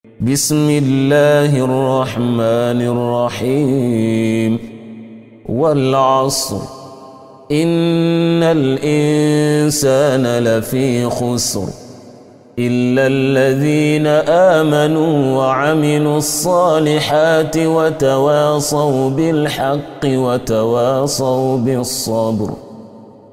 بسم الله الرحمن الرحيم والعصر إن الإنسان لفي خسر إلا الذين آمنوا وعملوا الصالحات وتواصوا بالحق وتواصوا بالصبر